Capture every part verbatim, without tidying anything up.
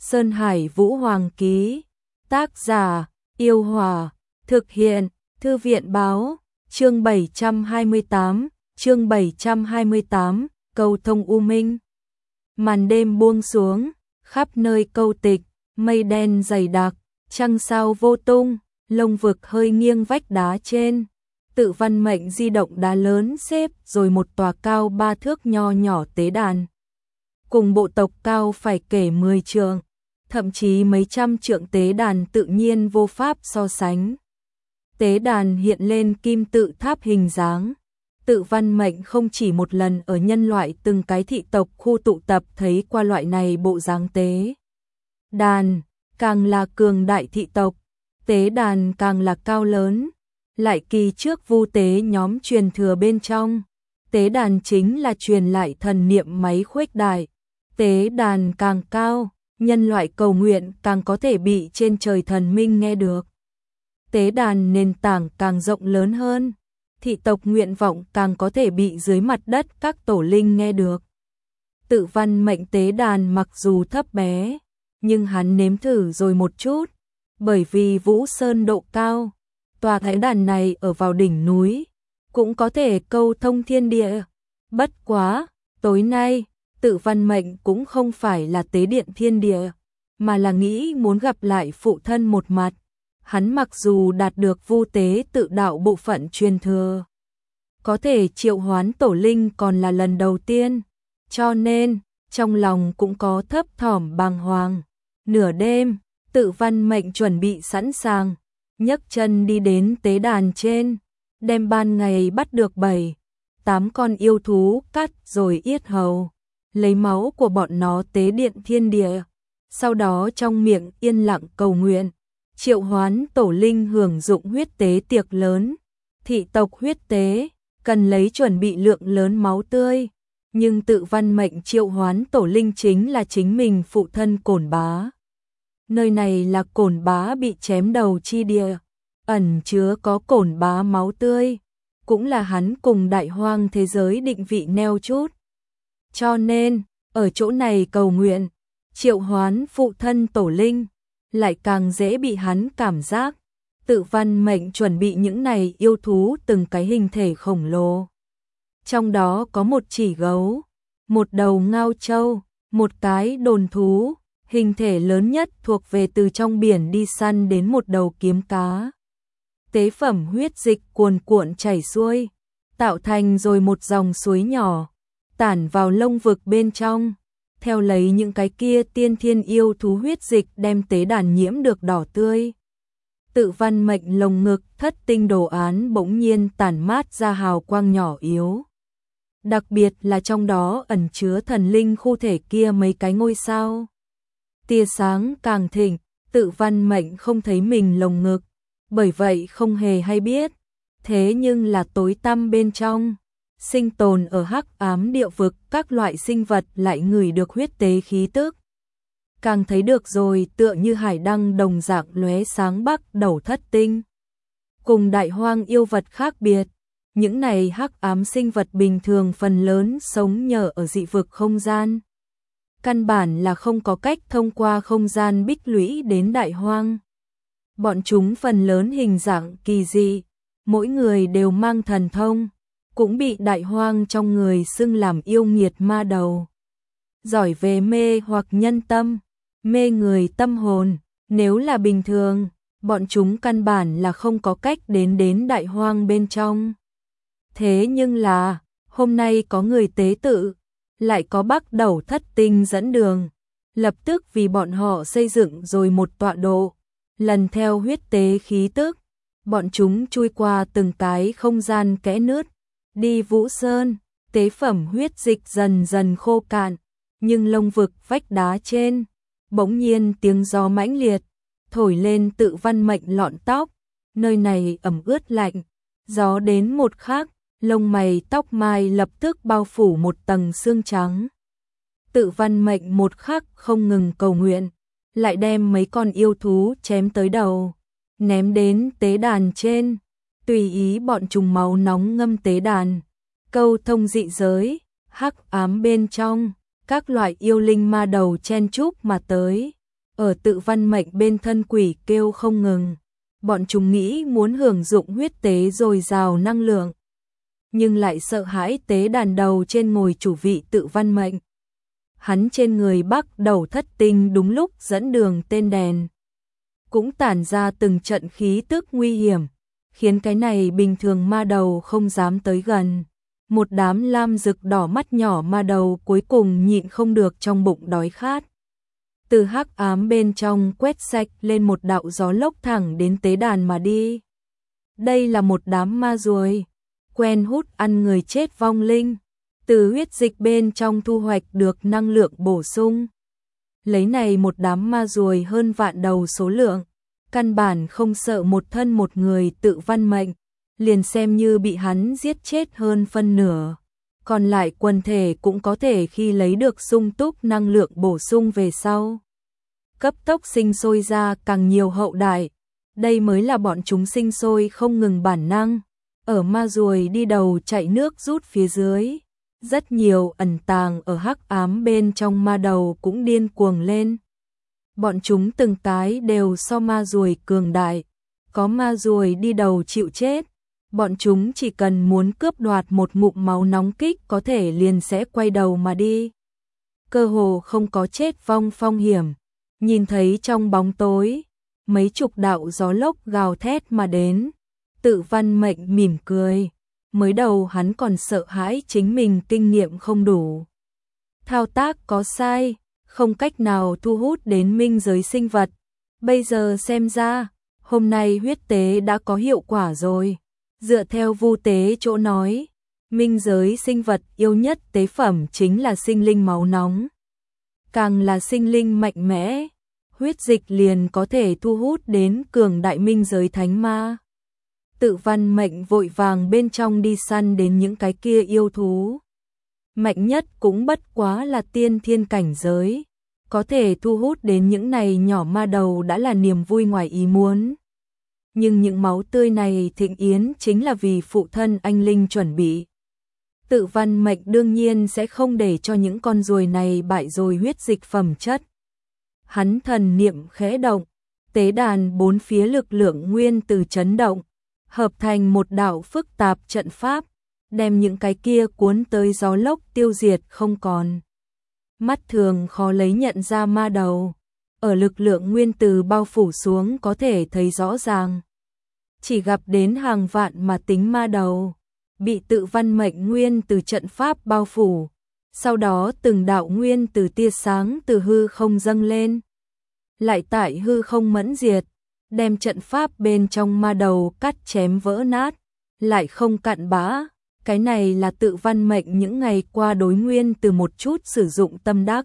Sơn Hải Vũ Hoàng ký. Tác giả, Yêu Hòa. Thực hiện, Thư viện Báo. Chương bảy trăm hai mươi tám, chương bảy trăm hai mươi tám, Cầu Thông U Minh. Màn đêm buông xuống, khắp nơi câu tịch, mây đen dày đặc, trăng sao vô tung, lông vực hơi nghiêng vách đá trên. Tự văn mệnh di động đá lớn xếp rồi một tòa cao ba thước nho nhỏ tế đàn. Cùng bộ tộc cao phải kể mười trượng, thậm chí mấy trăm trượng tế đàn tự nhiên vô pháp so sánh. Tế đàn hiện lên kim tự tháp hình dáng. Tự văn mệnh không chỉ một lần ở nhân loại từng cái thị tộc khu tụ tập thấy qua loại này bộ dáng tế đàn, càng là cường đại thị tộc, tế đàn càng là cao lớn. Lại kỳ trước vu tế nhóm truyền thừa bên trong, tế đàn chính là truyền lại thần niệm máy khuếch đại. Tế đàn càng cao, nhân loại cầu nguyện càng có thể bị trên trời thần minh nghe được. Tế đàn nền tảng càng rộng lớn hơn, thị tộc nguyện vọng càng có thể bị dưới mặt đất các tổ linh nghe được. Tự văn mệnh tế đàn mặc dù thấp bé, nhưng hắn nếm thử rồi một chút, bởi vì Vũ Sơn độ cao, tòa tế đàn này ở vào đỉnh núi, cũng có thể câu thông thiên địa. Bất quá, tối nay, tự văn mệnh cũng không phải là tế điện thiên địa, mà là nghĩ muốn gặp lại phụ thân một mặt. Hắn mặc dù đạt được vu tế tự đạo bộ phận truyền thừa, có thể triệu hoán tổ linh còn là lần đầu tiên, cho nên trong lòng cũng có thấp thỏm bàng hoàng. Nửa đêm, tự văn mệnh chuẩn bị sẵn sàng, nhấc chân đi đến tế đàn trên, đem ban ngày bắt được bảy, tám con yêu thú cắt rồi yết hầu, lấy máu của bọn nó tế điện thiên địa, sau đó trong miệng yên lặng cầu nguyện, triệu hoán tổ linh hưởng dụng huyết tế tiệc lớn. Thị tộc huyết tế cần lấy chuẩn bị lượng lớn máu tươi, nhưng tự văn mệnh triệu hoán tổ linh chính là chính mình phụ thân Cổn Bá. Nơi này là Cổn Bá bị chém đầu chi địa, ẩn chứa có Cổn Bá máu tươi, cũng là hắn cùng đại hoang thế giới định vị neo chút. Cho nên, ở chỗ này cầu nguyện, triệu hoán phụ thân tổ linh, lại càng dễ bị hắn cảm giác. Tự văn mệnh chuẩn bị những này yêu thú từng cái hình thể khổng lồ. Trong đó có một chỉ gấu, một đầu ngao trâu, một cái đồn thú, hình thể lớn nhất thuộc về từ trong biển đi săn đến một đầu kiếm cá. Tế phẩm huyết dịch cuồn cuộn chảy xuôi, tạo thành rồi một dòng suối nhỏ, tản vào lông vực bên trong, theo lấy những cái kia tiên thiên yêu thú huyết dịch đem tế đàn nhiễm được đỏ tươi. Tự văn mệnh lồng ngực thất tinh đồ án bỗng nhiên tản mát ra hào quang nhỏ yếu. Đặc biệt là trong đó ẩn chứa thần linh khu thể kia mấy cái ngôi sao. Tia sáng càng thịnh, tự văn mệnh không thấy mình lồng ngực, bởi vậy không hề hay biết. Thế nhưng là tối tăm bên trong, sinh tồn ở hắc ám địa vực các loại sinh vật lại ngửi được huyết tế khí tức. Càng thấy được rồi, tựa như hải đăng đồng dạng lóe sáng bắc đầu thất tinh. Cùng đại hoang yêu vật khác biệt, những này hắc ám sinh vật bình thường phần lớn sống nhờ ở dị vực không gian. Căn bản là không có cách thông qua không gian bích lũy đến đại hoang. Bọn chúng phần lớn hình dạng kỳ dị, mỗi người đều mang thần thông, cũng bị đại hoang trong người xưng làm yêu nghiệt ma đầu. Giỏi về mê hoặc nhân tâm, mê người tâm hồn, nếu là bình thường, bọn chúng căn bản là không có cách đến đến đại hoang bên trong. Thế nhưng là, hôm nay có người tế tự, lại có Bắc Đầu thất tinh dẫn đường, lập tức vì bọn họ xây dựng rồi một tọa độ, lần theo huyết tế khí tức, bọn chúng chui qua từng cái không gian kẽ nứt, đi Vũ Sơn, tế phẩm huyết dịch dần dần khô cạn, nhưng lông vực vách đá trên, bỗng nhiên tiếng gió mãnh liệt, thổi lên tự văn mệnh lọn tóc, nơi này ẩm ướt lạnh, gió đến một khắc, lông mày tóc mai lập tức bao phủ một tầng sương trắng. Tự văn mệnh một khắc không ngừng cầu nguyện, lại đem mấy con yêu thú chém tới đầu, ném đến tế đàn trên, tùy ý bọn trùng máu nóng ngâm tế đàn, câu thông dị giới, hắc ám bên trong, các loại yêu linh ma đầu chen chúc mà tới, ở tự văn mệnh bên thân quỷ kêu không ngừng. Bọn chúng nghĩ muốn hưởng dụng huyết tế dồi dào năng lượng, nhưng lại sợ hãi tế đàn đầu trên ngồi chủ vị tự văn mệnh. Hắn trên người bắc đầu thất tinh đúng lúc dẫn đường tên đèn, cũng tản ra từng trận khí tức nguy hiểm, khiến cái này bình thường ma đầu không dám tới gần. Một đám lam rực đỏ mắt nhỏ ma đầu cuối cùng nhịn không được trong bụng đói khát. Từ hắc ám bên trong quét sạch lên một đạo gió lốc thẳng đến tế đàn mà đi. Đây là một đám ma ruồi, quen hút ăn người chết vong linh, từ huyết dịch bên trong thu hoạch được năng lượng bổ sung. Lấy này một đám ma ruồi hơn vạn đầu số lượng, căn bản không sợ một thân một người tự văn mệnh, liền xem như bị hắn giết chết hơn phân nửa. Còn lại quần thể cũng có thể khi lấy được sung túc năng lượng bổ sung về sau, cấp tốc sinh sôi ra càng nhiều hậu đại. Đây mới là bọn chúng sinh sôi không ngừng bản năng. Ở ma ruồi đi đầu chạy nước rút phía dưới, rất nhiều ẩn tàng ở hắc ám bên trong ma đầu cũng điên cuồng lên. Bọn chúng từng cái đều so ma ruồi cường đại, có ma ruồi đi đầu chịu chết, bọn chúng chỉ cần muốn cướp đoạt một ngụm máu nóng kích có thể liền sẽ quay đầu mà đi. Cơ hồ không có chết vong phong hiểm. Nhìn thấy trong bóng tối, mấy chục đạo gió lốc gào thét mà đến, tự văn mệnh mỉm cười. Mới đầu hắn còn sợ hãi chính mình kinh nghiệm không đủ, thao tác có sai, không cách nào thu hút đến minh giới sinh vật. Bây giờ xem ra, hôm nay huyết tế đã có hiệu quả rồi. Dựa theo Vu Tế chỗ nói, minh giới sinh vật yêu nhất tế phẩm chính là sinh linh máu nóng. Càng là sinh linh mạnh mẽ, huyết dịch liền có thể thu hút đến cường đại minh giới thánh ma. Tự văn mệnh vội vàng bên trong đi săn đến những cái kia yêu thú. Mạnh nhất cũng bất quá là tiên thiên cảnh giới, có thể thu hút đến những này nhỏ ma đầu đã là niềm vui ngoài ý muốn. Nhưng những máu tươi này thịnh yến chính là vì phụ thân anh linh chuẩn bị. Tự văn mệnh đương nhiên sẽ không để cho những con ruồi này bại rồi huyết dịch phẩm chất. Hắn thần niệm khẽ động, tế đàn bốn phía lực lượng nguyên từ chấn động, hợp thành một đạo phức tạp trận pháp, đem những cái kia cuốn tới gió lốc tiêu diệt không còn. Mắt thường khó lấy nhận ra ma đầu, ở lực lượng nguyên từ bao phủ xuống có thể thấy rõ ràng. Chỉ gặp đến hàng vạn mà tính ma đầu, bị tự văn mệnh nguyên từ trận pháp bao phủ, sau đó từng đạo nguyên từ tia sáng từ hư không dâng lên, lại tại hư không mẫn diệt, đem trận pháp bên trong ma đầu cắt chém vỡ nát, lại không cặn bã. Cái này là tự văn mệnh những ngày qua đối nguyên từ một chút sử dụng tâm đắc.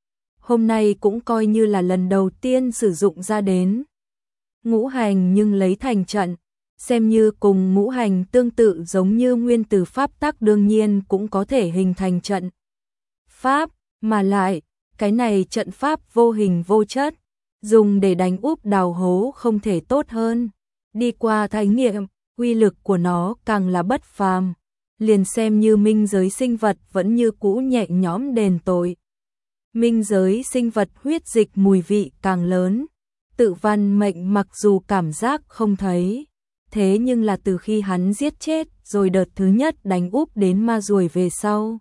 Hôm nay cũng coi như là lần đầu tiên sử dụng ra đến. Ngũ hành nhưng lấy thành trận, xem như cùng ngũ hành tương tự giống như nguyên từ pháp tắc đương nhiên cũng có thể hình thành trận pháp, mà lại, cái này trận pháp vô hình vô chất, dùng để đánh úp đào hố không thể tốt hơn. Đi qua thí nghiệm, uy lực của nó càng là bất phàm. Liền xem như minh giới sinh vật vẫn như cũ nhẹ nhõm đền tội. Minh giới sinh vật huyết dịch mùi vị càng lớn, tự văn mệnh mặc dù cảm giác không thấy, thế nhưng là từ khi hắn giết chết rồi đợt thứ nhất đánh úp đến ma ruồi về sau.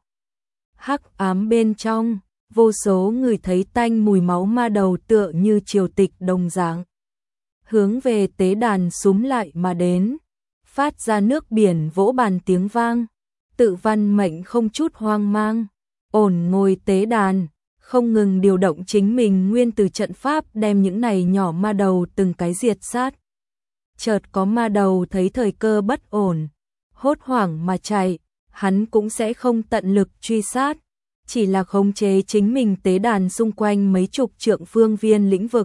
Hắc ám bên trong, vô số người thấy tanh mùi máu ma đầu tựa như triều tịch đồng dạng, hướng về tế đàn xúm lại mà đến, phát ra nước biển vỗ bàn tiếng vang. Tự văn mệnh không chút hoang mang, ổn ngồi tế đàn, không ngừng điều động chính mình nguyên từ trận pháp đem những này nhỏ ma đầu từng cái diệt sát. Chợt có ma đầu thấy thời cơ bất ổn, hốt hoảng mà chạy, hắn cũng sẽ không tận lực truy sát, chỉ là khống chế chính mình tế đàn xung quanh mấy chục trượng phương viên lĩnh vực.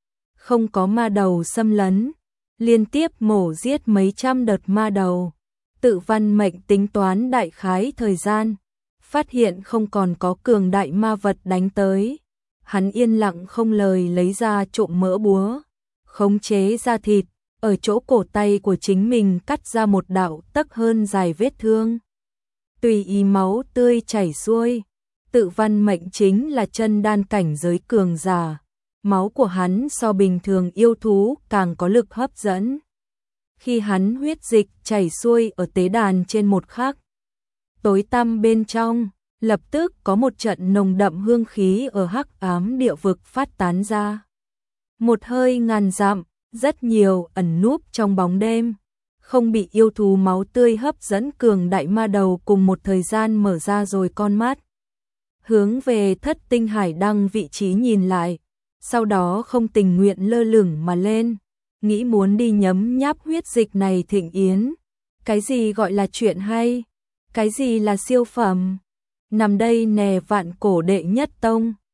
Không có ma đầu xâm lấn, liên tiếp mổ giết mấy trăm đợt ma đầu. Tự văn mệnh tính toán đại khái thời gian, phát hiện không còn có cường đại ma vật đánh tới. Hắn yên lặng không lời lấy ra trộm mỡ búa, khống chế ra thịt, ở chỗ cổ tay của chính mình cắt ra một đạo tấc hơn dài vết thương. Tùy ý máu tươi chảy xuôi, tự văn mệnh chính là chân đan cảnh giới cường giả, máu của hắn so bình thường yêu thú càng có lực hấp dẫn. Khi hắn huyết dịch chảy xuôi ở tế đàn trên một khắc, tối tăm bên trong, lập tức có một trận nồng đậm hương khí ở hắc ám địa vực phát tán ra. Một hơi ngàn dặm, rất nhiều ẩn núp trong bóng đêm, không bị yêu thú máu tươi hấp dẫn cường đại ma đầu cùng một thời gian mở ra rồi con mắt. Hướng về thất tinh hải đăng vị trí nhìn lại, sau đó không tình nguyện lơ lửng mà lên, nghĩ muốn đi nhấm nháp huyết dịch này thịnh yến. Cái gì gọi là chuyện hay? Cái gì là siêu phẩm? Nằm đây nè vạn cổ đệ nhất tông.